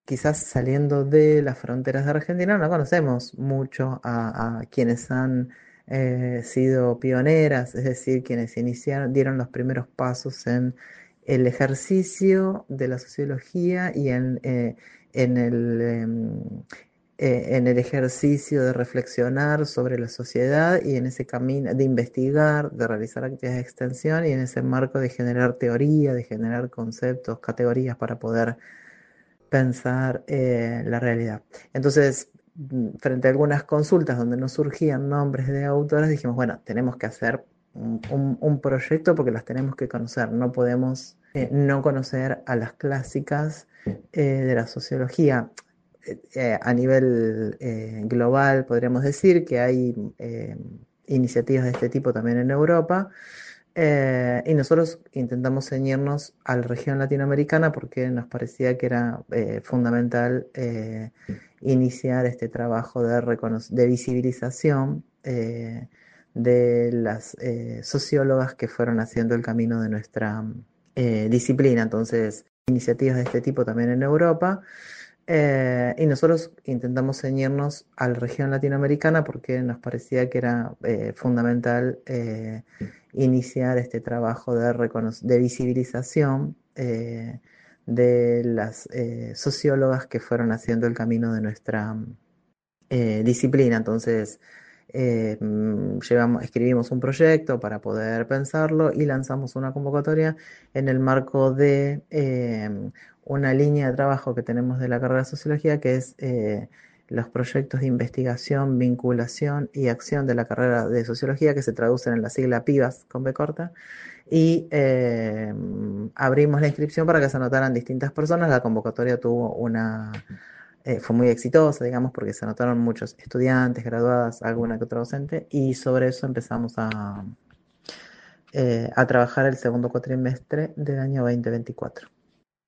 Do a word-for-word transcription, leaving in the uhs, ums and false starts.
quizás saliendo de las fronteras de Argentina, no conocemos mucho a, a quienes han eh, sido pioneras, es decir, quienes iniciaron, dieron los primeros pasos en el ejercicio de la sociología y en, eh, en el, em, eh, en el ejercicio de reflexionar sobre la sociedad y en ese camino de investigar, de realizar actividades de extensión y en ese marco de generar teoría, de generar conceptos, categorías para poder pensar eh, la realidad. Entonces, mm, frente a algunas consultas donde no surgían nombres de autores, dijimos, bueno, tenemos que hacer un, un- un proyecto porque las tenemos que conocer, no podemos eh, no conocer a las clásicas eh, de la sociología. Eh, eh, a nivel eh, global podríamos decir que hay eh, iniciativas de este tipo también en Europa, eh, y nosotros intentamos ceñirnos a la región latinoamericana porque nos parecía que era eh, fundamental eh, iniciar este trabajo de, recono- de visibilización eh, de las eh, sociólogas que fueron haciendo el camino de nuestra eh, disciplina. Entonces, iniciativas de este tipo también en Europa. Eh, y nosotros intentamos ceñirnos a la región latinoamericana porque nos parecía que era eh, fundamental eh, iniciar este trabajo de, recono- de visibilización eh, de las eh, sociólogas que fueron haciendo el camino de nuestra eh, disciplina. Entonces, eh, mm, llevamos, escribimos un proyecto para poder pensarlo y lanzamos una convocatoria en el marco de eh, una línea de trabajo que tenemos de la carrera de sociología, que es eh, los proyectos de investigación, vinculación y acción de la carrera de sociología, que se traducen en la sigla PIVAS con B corta, y eh, abrimos la inscripción para que se anotaran distintas personas. La convocatoria tuvo una eh, fue muy exitosa, digamos, porque se anotaron muchos estudiantes, graduadas, alguna que otra docente, y sobre eso empezamos a, eh, a trabajar el segundo cuatrimestre del año dos mil veinticuatro.